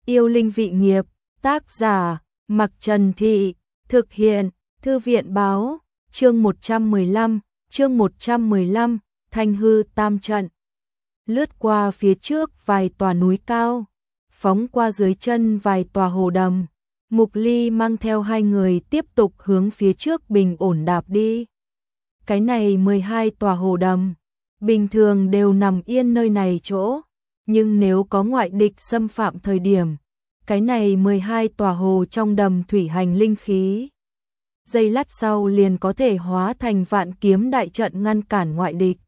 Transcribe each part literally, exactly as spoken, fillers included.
Yêu linh vị nghiệp, tác giả, Mặc Trần Thị, thực hiện, Thư viện báo, chương một trăm mười lăm, chương một trăm mười lăm, Thanh hư tam trận. Lướt qua phía trước vài tòa núi cao, phóng qua dưới chân vài tòa hồ đầm, Mục Ly mang theo hai người tiếp tục hướng phía trước bình ổn đạp đi. Cái này mười hai tòa hồ đầm, bình thường đều nằm yên nơi này chỗ, nhưng nếu có ngoại địch xâm phạm thời điểm, cái này mười hai tòa hồ trong đầm thủy hành linh khí, giây lát sau liền có thể hóa thành vạn kiếm đại trận ngăn cản ngoại địch.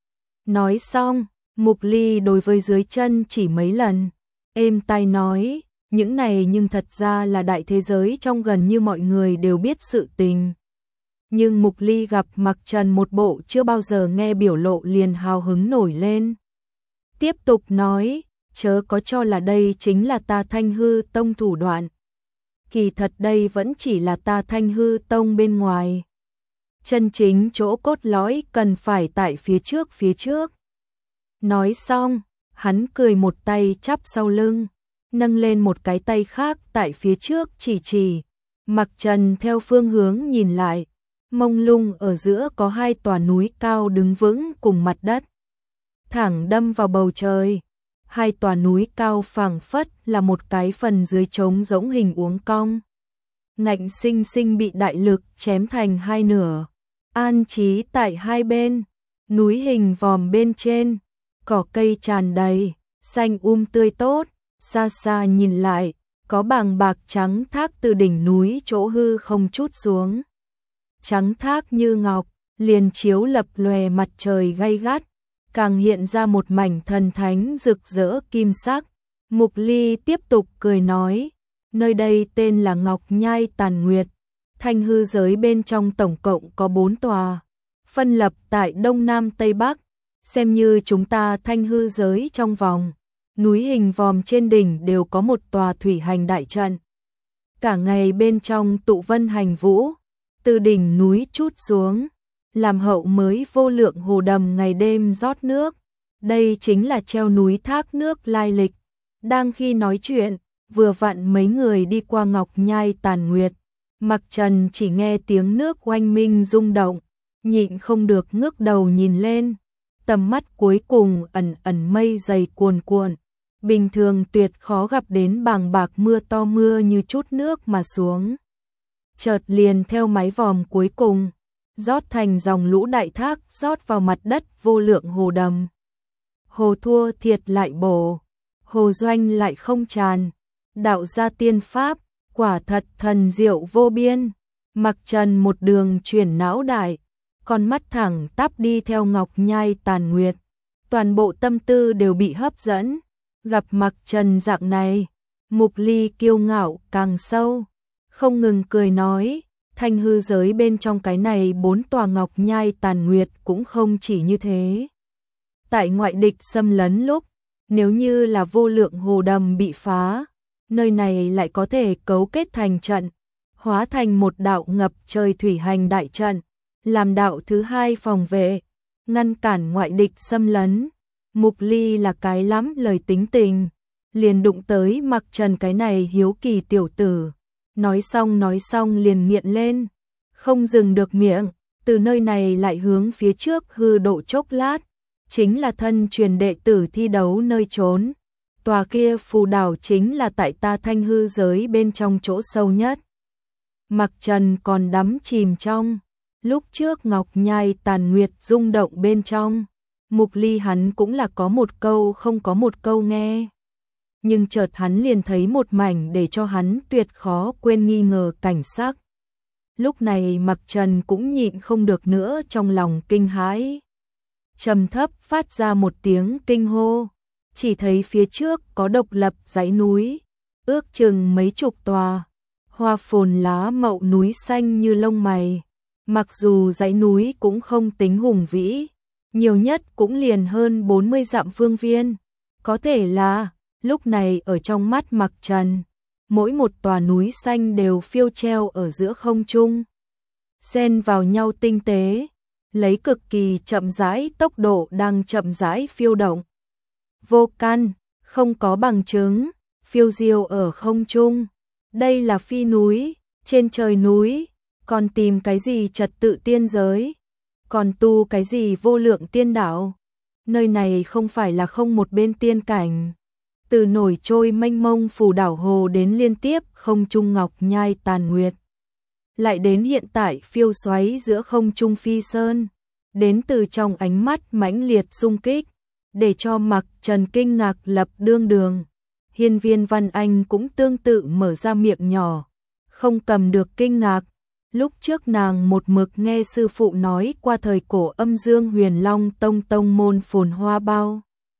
Nói xong, Mục Ly đối với dưới chân chỉ mấy lần, êm tai nói, những này nhưng thật ra là đại thế giới trong gần như mọi người đều biết sự tình. Nhưng Mục Ly gặp Mặc Trần một bộ chưa bao giờ nghe biểu lộ liền hào hứng nổi lên. Tiếp tục nói, chớ có cho là đây chính là ta Thanh hư tông thủ đoạn. Kỳ thật đây vẫn chỉ là ta Thanh hư tông bên ngoài. Chân chính chỗ cốt lõi cần phải tại phía trước phía trước. Nói xong, hắn cười một tay chắp sau lưng, nâng lên một cái tay khác tại phía trước chỉ chỉ. Mặc Trần theo phương hướng nhìn lại, mông lung ở giữa có hai tòa núi cao đứng vững cùng mặt đất, thẳng đâm vào bầu trời. Hai tòa núi cao phảng phất là một cái phần dưới trống rỗng hình uốn cong, ngạnh sinh sinh bị đại lực chém thành hai nửa, an trí tại hai bên. Núi hình vòm bên trên, cỏ cây tràn đầy, xanh um tươi tốt, xa xa nhìn lại, có bàng bạc trắng thác từ đỉnh núi chỗ hư không trút xuống. Trắng thác như ngọc, liền chiếu lập lòe mặt trời gay gắt, càng hiện ra một mảnh thần thánh rực rỡ kim sắc. Mục Ly tiếp tục cười nói, nơi đây tên là Ngọc Nhai Tàn Nguyệt, thanh hư giới bên trong tổng cộng có bốn tòa, phân lập tại Đông Nam Tây Bắc, xem như chúng ta thanh hư giới trong vòng. Núi hình vòm trên đỉnh đều có một tòa thủy hành đại trận. Cả ngày bên trong tụ vân hành vũ, từ đỉnh núi trút xuống, làm hậu mới vô lượng hồ đầm ngày đêm rót nước. Đây chính là treo núi thác nước lai lịch. Đang khi nói chuyện, vừa vặn mấy người đi qua Ngọc Nhai Tàn Nguyệt. Mặc Trần chỉ nghe tiếng nước oanh minh rung động, nhịn không được ngước đầu nhìn lên. Tầm mắt cuối cùng ẩn ẩn mây dày cuồn cuộn, bình thường tuyệt khó gặp đến bàng bạc mưa to mưa như chút nước mà xuống. Chợt liền theo mái vòm cuối cùng, rót thành dòng lũ đại thác rót vào mặt đất vô lượng hồ đầm. Hồ thua thiệt lại bổ, hồ doanh lại không tràn, đạo gia tiên pháp, quả thật thần diệu vô biên. Mặc Trần một đường chuyển não đại, con mắt thẳng tắp đi theo Ngọc Nhai Tàn Nguyệt, toàn bộ tâm tư đều bị hấp dẫn. Gặp Mặc Trần dạng này, Mục Ly kiêu ngạo càng sâu, không ngừng cười nói, thanh hư giới bên trong cái này bốn tòa Ngọc Nhai Tàn Nguyệt cũng không chỉ như thế. Tại ngoại địch xâm lấn lúc, nếu như là vô lượng hồ đầm bị phá, nơi này lại có thể cấu kết thành trận, hóa thành một đạo ngập trời thủy hành đại trận, làm đạo thứ hai phòng vệ, ngăn cản ngoại địch xâm lấn. Mục Ly là cái lắm lời tính tình, liền đụng tới Mặc Trần cái này hiếu kỳ tiểu tử. Nói xong nói xong liền nghiện lên, không dừng được miệng, từ nơi này lại hướng phía trước hư độ chốc lát, chính là thân truyền đệ tử thi đấu nơi trốn. Tòa kia phù đảo chính là tại ta thanh hư giới bên trong chỗ sâu nhất. Mặc Trần còn đắm chìm trong lúc trước Ngọc Nhai Tàn Nguyệt rung động bên trong. Mục Ly hắn cũng là có một câu không có một câu nghe. Nhưng chợt hắn liền thấy một mảnh để cho hắn tuyệt khó quên nghi ngờ cảnh sắc. Lúc này Mặc Trần cũng nhịn không được nữa trong lòng kinh hãi. Trầm thấp phát ra một tiếng kinh hô, chỉ thấy phía trước có độc lập dãy núi, ước chừng mấy chục tòa, hoa phồn lá mậu núi xanh như lông mày. Mặc dù dãy núi cũng không tính hùng vĩ, nhiều nhất cũng liền hơn bốn mươi dặm phương viên, có thể là lúc này ở trong mắt Mặc Trần, mỗi một tòa núi xanh đều phiêu treo ở giữa không trung, xen vào nhau tinh tế, lấy cực kỳ chậm rãi tốc độ đang chậm rãi phiêu động. Vô căn, không có bằng chứng, phiêu diêu ở không trung. Đây là phi núi, trên trời núi, còn tìm cái gì trật tự tiên giới, còn tu cái gì vô lượng tiên đạo. Nơi này không phải là không một bên tiên cảnh. Từ nổi trôi mênh mông phù đảo hồ đến liên tiếp không trung ngọc nhai tàn nguyệt. Lại đến hiện tại phiêu xoáy giữa không trung phi sơn. Đến từ trong ánh mắt mãnh liệt xung kích. Để cho Mặc Trần kinh ngạc lập đương đường. Hiên Viên Văn Anh cũng tương tự mở ra miệng nhỏ. Không cầm được kinh ngạc. Lúc trước nàng một mực nghe sư phụ nói qua thời cổ âm dương huyền long tông tông môn phồn hoa bao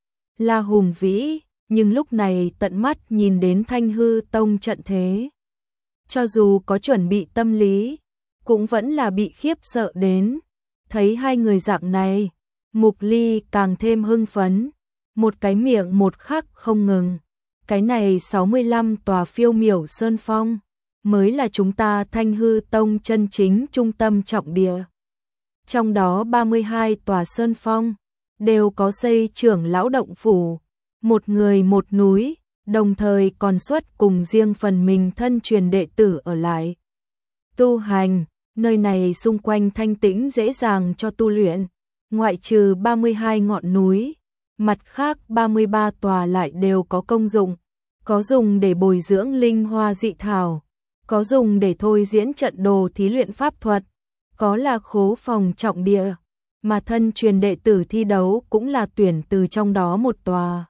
là hùng vĩ, nhưng lúc này tận mắt nhìn đến Thanh Hư Tông trận thế. Cho dù có chuẩn bị tâm lý, cũng vẫn là bị khiếp sợ đến. Thấy hai người dạng này, Mục Ly càng thêm hưng phấn, một cái miệng một khắc không ngừng. Cái này sáu mươi lăm tòa phiêu miểu sơn phong mới là chúng ta Thanh Hư Tông chân chính trung tâm trọng địa. Trong đó ba mươi hai tòa sơn phong đều có xây trưởng lão động phủ, một người một núi, đồng thời còn xuất cùng riêng phần mình thân truyền đệ tử ở lại. Tu hành, nơi này xung quanh thanh tĩnh dễ dàng cho tu luyện, ngoại trừ ba mươi hai ngọn núi, mặt khác ba mươi ba tòa lại đều có công dụng, có dùng để bồi dưỡng linh hoa dị thảo, có dùng để thôi diễn trận đồ thí luyện pháp thuật, có là khố phòng trọng địa, mà thân truyền đệ tử thi đấu cũng là tuyển từ trong đó một tòa.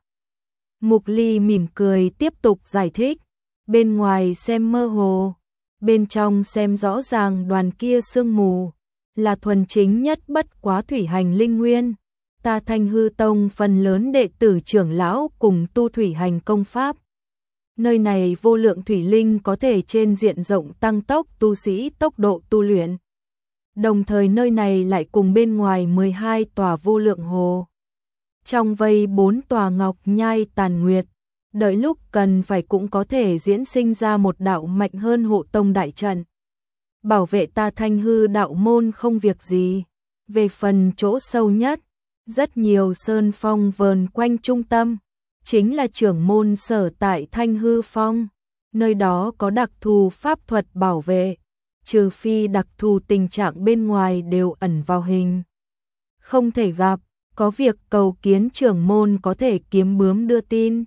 Mục Ly mỉm cười tiếp tục giải thích, bên ngoài xem mơ hồ, bên trong xem rõ ràng đoàn kia sương mù, là thuần chính nhất bất quá thủy hành linh nguyên. Ta Thanh Hư Tông phần lớn đệ tử trưởng lão cùng tu thủy hành công pháp. Nơi này vô lượng thủy linh có thể trên diện rộng tăng tốc tu sĩ tốc độ tu luyện. Đồng thời nơi này lại cùng bên ngoài mười hai tòa vô lượng hồ. Trong vây bốn tòa ngọc nhai tàn nguyệt, đợi lúc cần phải cũng có thể diễn sinh ra một đạo mạnh hơn hộ tông đại trận. Bảo vệ ta Thanh Hư đạo môn không việc gì. Về phần chỗ sâu nhất, rất nhiều sơn phong vờn quanh trung tâm, chính là trưởng môn sở tại Thanh Hư Phong. Nơi đó có đặc thù pháp thuật bảo vệ, trừ phi đặc thù tình trạng bên ngoài đều ẩn vào hình. Không thể gặp, có việc cầu kiến trưởng môn có thể kiếm bướm đưa tin.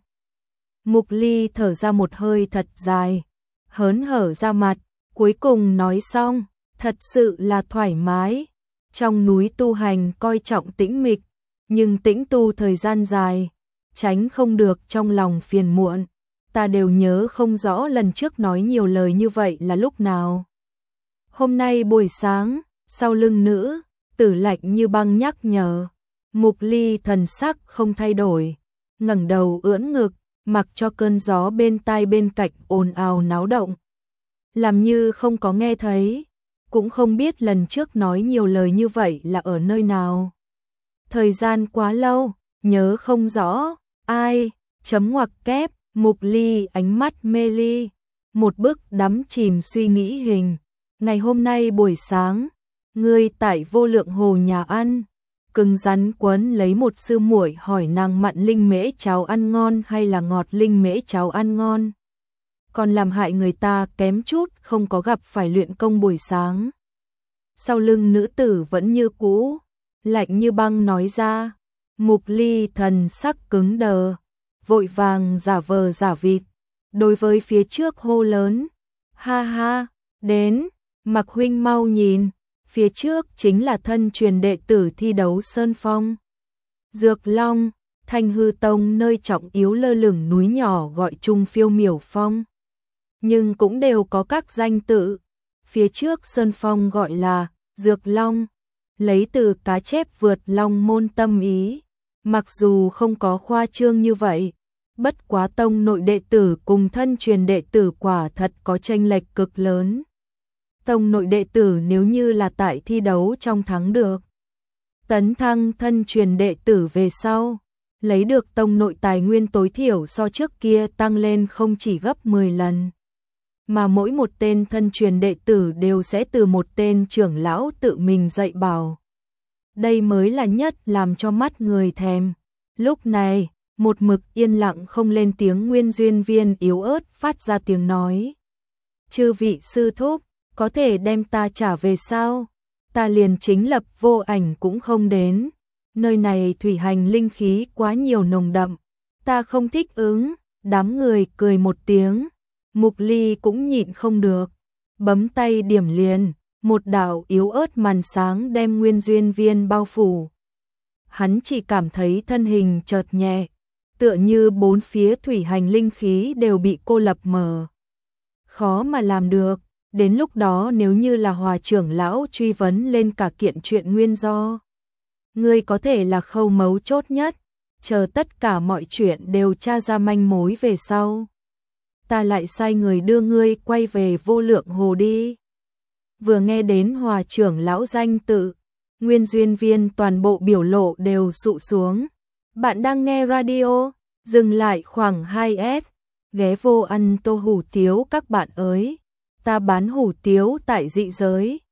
Mục Ly thở ra một hơi thật dài, hớn hở ra mặt, cuối cùng nói xong, thật sự là thoải mái. Trong núi tu hành coi trọng tĩnh mịch, nhưng tĩnh tu thời gian dài, tránh không được trong lòng phiền muộn. Ta đều nhớ không rõ lần trước nói nhiều lời như vậy là lúc nào. Hôm nay buổi sáng, sau lưng nữ, Tử lạnh như băng nhắc nhở. Mục Ly thần sắc không thay đổi, ngẩng đầu ưỡn ngực, mặc cho cơn gió bên tai bên cạnh ồn ào náo động. Làm như không có nghe thấy, cũng không biết lần trước nói nhiều lời như vậy là ở nơi nào. Thời gian quá lâu, nhớ không rõ, ai, chấm ngoặc kép, Mục Ly ánh mắt mê ly, một bức đắm chìm suy nghĩ hình. Ngày hôm nay buổi sáng, ngươi tại vô lượng hồ nhà ăn, cứng rắn quấn lấy một sư muội hỏi nàng mặn linh mễ cháo ăn ngon hay là ngọt linh mễ cháo ăn ngon. Còn làm hại người ta kém chút không có gặp phải luyện công buổi sáng. Sau lưng nữ tử vẫn như cũ, lạnh như băng nói ra. Mục Ly thần sắc cứng đờ, vội vàng giả vờ giả vịt, đối với phía trước hô lớn. Ha ha, đến, Mặc huynh mau nhìn, phía trước chính là thân truyền đệ tử thi đấu Sơn Phong. Dược Long, Thanh Hư Tông nơi trọng yếu lơ lửng núi nhỏ gọi chung phiêu miểu phong. Nhưng cũng đều có các danh tự. Phía trước Sơn Phong gọi là Dược Long, lấy từ cá chép vượt long môn tâm ý. Mặc dù không có khoa trương như vậy, bất quá tông nội đệ tử cùng thân truyền đệ tử quả thật có chênh lệch cực lớn. Tông nội đệ tử nếu như là tại thi đấu trong thắng được, tấn thăng thân truyền đệ tử về sau, lấy được tông nội tài nguyên tối thiểu so trước kia tăng lên không chỉ gấp mười lần. Mà mỗi một tên thân truyền đệ tử đều sẽ từ một tên trưởng lão tự mình dạy bảo. Đây mới là nhất làm cho mắt người thèm. Lúc này, một mực yên lặng không lên tiếng. Nguyên Duyên Viên yếu ớt phát ra tiếng nói. Chư vị sư thúc, có thể đem ta trả về sao? Ta liền chính lập vô ảnh cũng không đến. Nơi này thủy hành linh khí quá nhiều nồng đậm. Ta không thích ứng. Đám người cười một tiếng. Mục Ly cũng nhịn không được. Bấm tay điểm liền. Một đạo yếu ớt màn sáng đem Nguyên Duyên Viên bao phủ. Hắn chỉ cảm thấy thân hình chợt nhẹ. Tựa như bốn phía thủy hành linh khí đều bị cô lập mờ. Khó mà làm được. Đến lúc đó nếu như là Hòa trưởng lão truy vấn lên cả kiện chuyện nguyên do. Ngươi có thể là khâu mấu chốt nhất. Chờ tất cả mọi chuyện đều tra ra manh mối về sau. Ta lại sai người đưa ngươi quay về Vô Lượng Hồ đi. Vừa nghe đến Hòa trưởng lão danh tự, Nguyên Duyên Viên toàn bộ biểu lộ đều sụ xuống. Bạn đang nghe radio, dừng lại khoảng hai S, ghé vô ăn tô hủ tiếu các bạn ơi. Ta bán hủ tiếu tại dị giới.